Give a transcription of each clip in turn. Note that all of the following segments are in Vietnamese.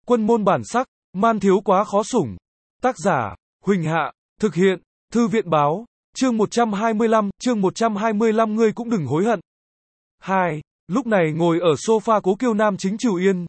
Quân môn bản sắc, man thiếu quá khó sủng. Tác giả, Huỳnh Hạ, thực hiện, Thư viện báo, chương 125, ngươi cũng đừng hối hận. 2. Lúc này ngồi ở sofa Cố Kiêu Nam chính trừ yên.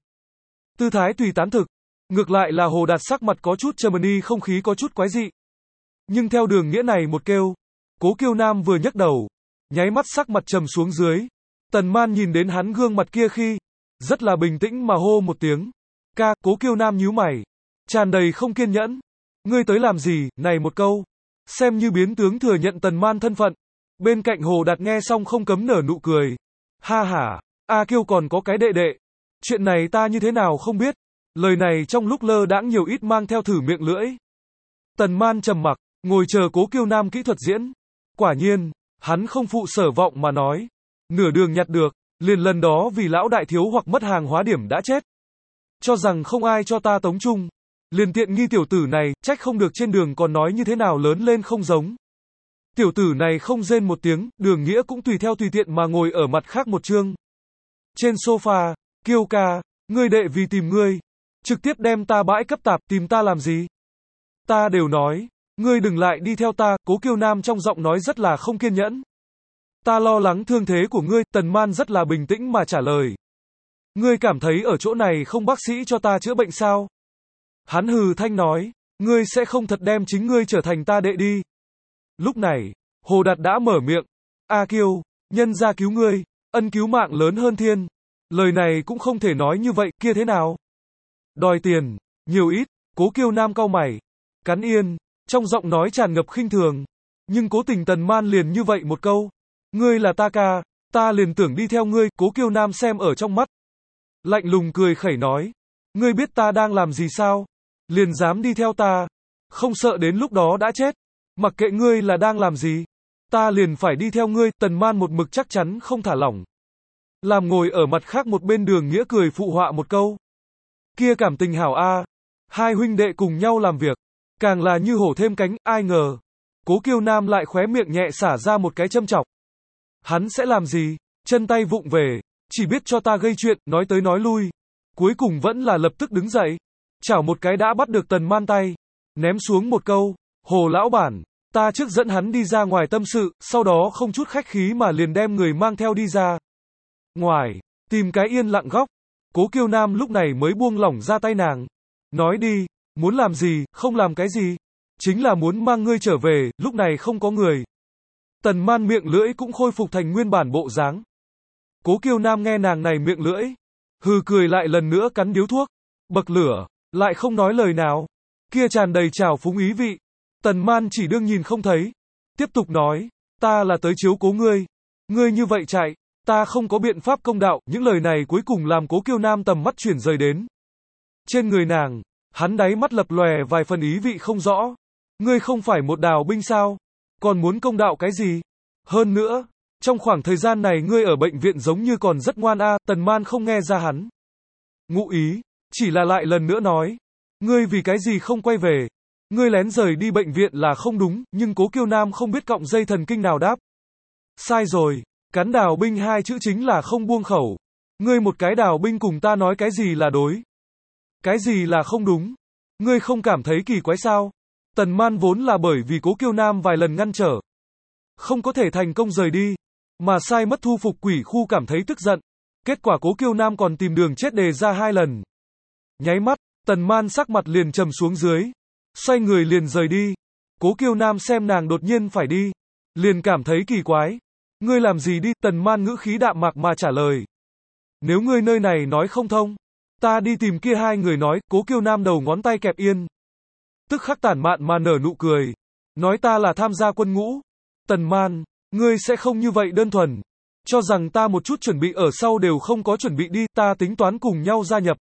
Tư thái tùy tán thực. Ngược lại là Hồ Đạt sắc mặt có chút Germany, không khí có chút quái dị. Nhưng theo Đường Nghĩa này một kêu, Cố Kiêu Nam vừa nhấc đầu, nháy mắt sắc mặt trầm xuống dưới. Tần Man nhìn đến hắn gương mặt kia khi, rất là bình tĩnh mà hô một tiếng. Ca, Cố Kiêu Nam nhíu mày, tràn đầy không kiên nhẫn. Ngươi tới làm gì, này một câu, xem như biến tướng thừa nhận Tần Man thân phận. Bên cạnh Hồ Đạt nghe xong không cấm nở nụ cười. Ha hả, A Kiêu còn có cái đệ đệ. Chuyện này ta như thế nào không biết. Lời này trong lúc lơ đãng nhiều ít mang theo thử miệng lưỡi. Tần Man trầm mặc, ngồi chờ Cố Kiêu Nam kỹ thuật diễn. Quả nhiên, hắn không phụ sở vọng mà nói. Nửa đường nhặt được, liền lần đó vì lão đại thiếu hoặc mất hàng hóa điểm đã chết. Cho rằng không ai cho ta tống chung. Liền tiện nghi tiểu tử này, trách không được trên đường còn nói như thế nào lớn lên không giống. Tiểu tử này không rên một tiếng, Đường Nghĩa cũng tùy theo tùy tiện mà ngồi ở mặt khác một chương. Trên sofa, Kiêu ca, ngươi đệ vì tìm ngươi, trực tiếp đem ta bãi cấp tạp, tìm ta làm gì? Ta đều nói, ngươi đừng lại đi theo ta, Cố Kiêu Nam trong giọng nói rất là không kiên nhẫn. Ta lo lắng thương thế của ngươi, Tần Man rất là bình tĩnh mà trả lời. Ngươi cảm thấy ở chỗ này không bác sĩ cho ta chữa bệnh sao? Hắn hừ thanh nói, ngươi sẽ không thật đem chính ngươi trở thành ta đệ đi. Lúc này, Hồ Đạt đã mở miệng. A Kiêu, nhân gia cứu ngươi, ân cứu mạng lớn hơn thiên. Lời này cũng không thể nói như vậy, kia thế nào? Đòi tiền, nhiều ít, Cố Kiêu Nam cau mày, cắn yên, trong giọng nói tràn ngập khinh thường. Nhưng cố tình Tần Man liền như vậy một câu. Ngươi là ta ca, ta liền tưởng đi theo ngươi, Cố Kiêu Nam xem ở trong mắt. Lạnh lùng cười khẩy nói, ngươi biết ta đang làm gì sao? Liền dám đi theo ta, không sợ đến lúc đó đã chết. Mặc kệ ngươi là đang làm gì, ta liền phải đi theo ngươi. Tần Man một mực chắc chắn không thả lỏng. Làm ngồi ở mặt khác một bên Đường Nghĩa cười phụ họa một câu. Kia cảm tình hảo a, hai huynh đệ cùng nhau làm việc, càng là như hổ thêm cánh, ai ngờ. Cố Kiêu Nam lại khóe miệng nhẹ xả ra một cái châm chọc. Hắn sẽ làm gì? Chân tay vụng về, chỉ biết cho ta gây chuyện, nói tới nói lui. Cuối cùng vẫn là lập tức đứng dậy, chảo một cái đã bắt được Tần Man tay, ném xuống một câu, Hồ lão bản, ta trước dẫn hắn đi ra ngoài tâm sự, sau đó không chút khách khí mà liền đem người mang theo đi ra ngoài, tìm cái yên lặng góc. Cố Kiêu Nam lúc này mới buông lỏng ra tay nàng, nói đi, muốn làm gì, không làm cái gì, chính là muốn mang ngươi trở về, lúc này không có người. Tần Man miệng lưỡi cũng khôi phục thành nguyên bản bộ dáng. Cố Kiêu Nam nghe nàng này miệng lưỡi, hừ cười lại lần nữa cắn điếu thuốc, bậc lửa, lại không nói lời nào, kia tràn đầy trào phúng ý vị. Tần Man chỉ đương nhìn không thấy, tiếp tục nói, ta là tới chiếu cố ngươi, ngươi như vậy chạy, ta không có biện pháp công đạo. Những lời này cuối cùng làm Cố Kiêu Nam tầm mắt chuyển rời đến trên người nàng, hắn đáy mắt lập lòe vài phần ý vị không rõ. Ngươi không phải một đào binh sao, còn muốn công đạo cái gì? Hơn nữa, trong khoảng thời gian này ngươi ở bệnh viện giống như còn rất ngoan a. Tần Man không nghe ra hắn ngụ ý, chỉ là lại lần nữa nói, ngươi vì cái gì không quay về? Ngươi lén rời đi bệnh viện là không đúng, nhưng Cố Kiêu Nam không biết cọng dây thần kinh nào đáp. Sai rồi, cắn đào binh hai chữ chính là không buông khẩu. Ngươi một cái đào binh cùng ta nói cái gì là đối? Cái gì là không đúng? Ngươi không cảm thấy kỳ quái sao? Tần Man vốn là bởi vì Cố Kiêu Nam vài lần ngăn trở, không có thể thành công rời đi, mà sai mất thu phục quỷ khu cảm thấy tức giận. Kết quả Cố Kiêu Nam còn tìm đường chết đề ra 2 lần. Nháy mắt, Tần Man sắc mặt liền trầm xuống dưới, xoay người liền rời đi. Cố Kiêu Nam xem nàng đột nhiên phải đi, liền cảm thấy kỳ quái. Ngươi làm gì đi? Tần Man ngữ khí đạm mạc mà trả lời. Nếu ngươi nơi này nói không thông, ta đi tìm kia 2 người nói. Cố Kiêu Nam đầu ngón tay kẹp yên, tức khắc tản mạn mà nở nụ cười, nói ta là tham gia quân ngũ. Tần Man, ngươi sẽ không như vậy đơn thuần, cho rằng ta một chút chuẩn bị ở sau đều không có chuẩn bị đi. Ta tính toán cùng nhau gia nhập.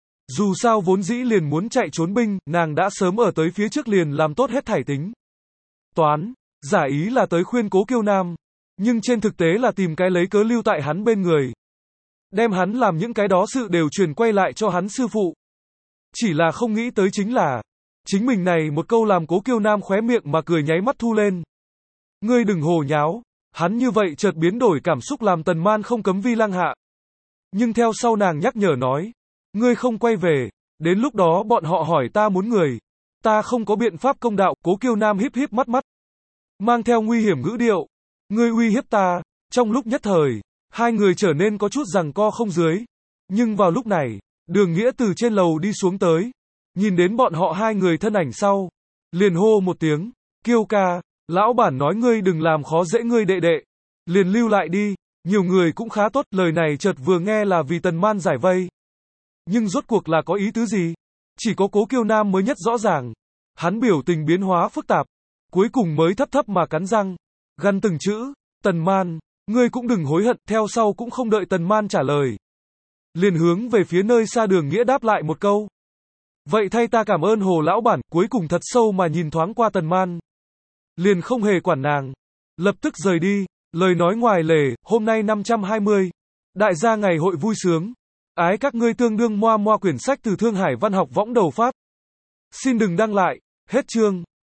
Dù sao vốn dĩ liền muốn chạy trốn binh, nàng đã sớm ở tới phía trước liền làm tốt hết thảy tính toán, giả ý là tới khuyên Cố Kiêu Nam, nhưng trên thực tế là tìm cái lấy cớ lưu tại hắn bên người, đem hắn làm những cái đó sự đều truyền quay lại cho hắn sư phụ. Chỉ là không nghĩ tới chính là, chính mình này một câu làm Cố Kiêu Nam khóe miệng mà cười nháy mắt thu lên. Ngươi đừng hồ nháo, hắn như vậy chợt biến đổi cảm xúc làm Tần Man không cấm vi lăng hạ. Nhưng theo sau nàng nhắc nhở nói, ngươi không quay về, Đến lúc đó bọn họ hỏi ta muốn người. Ta không có biện pháp công đạo, Cố Kiêu Nam híp híp mắt mắt. Mang theo nguy hiểm ngữ điệu. Ngươi uy hiếp ta. Trong lúc nhất thời, hai người trở nên có chút giằng co không dưới. Nhưng vào lúc này, Đường Nghĩa từ trên lầu đi xuống tới. Nhìn đến bọn họ hai người thân ảnh sau. Liền hô một tiếng. Kiêu ca, lão bản nói ngươi đừng làm khó dễ ngươi đệ đệ. Liền lưu lại đi. Nhiều người cũng khá tốt, lời này chợt vừa nghe là vì Tần Man giải vây. Nhưng rốt cuộc là có ý tứ gì? Chỉ có Cố Kiêu Nam mới nhất rõ ràng. Hắn biểu tình biến hóa phức tạp. Cuối cùng mới thấp thấp mà cắn răng. Gằn từng chữ. Tần Man, ngươi cũng đừng hối hận, theo sau cũng không đợi Tần Man trả lời. Liền hướng về phía nơi xa Đường Nghĩa đáp lại một câu. Vậy thay ta cảm ơn Hồ lão bản, cuối cùng thật sâu mà nhìn thoáng qua Tần Man. Liền không hề quản nàng. Lập tức rời đi. Lời nói ngoài lề, hôm nay 520. Đại gia ngày hội vui sướng. Ái các ngươi tương đương moa moa quyển sách từ Thương Hải Văn học võng đầu phát. Xin đừng đăng lại. Hết chương.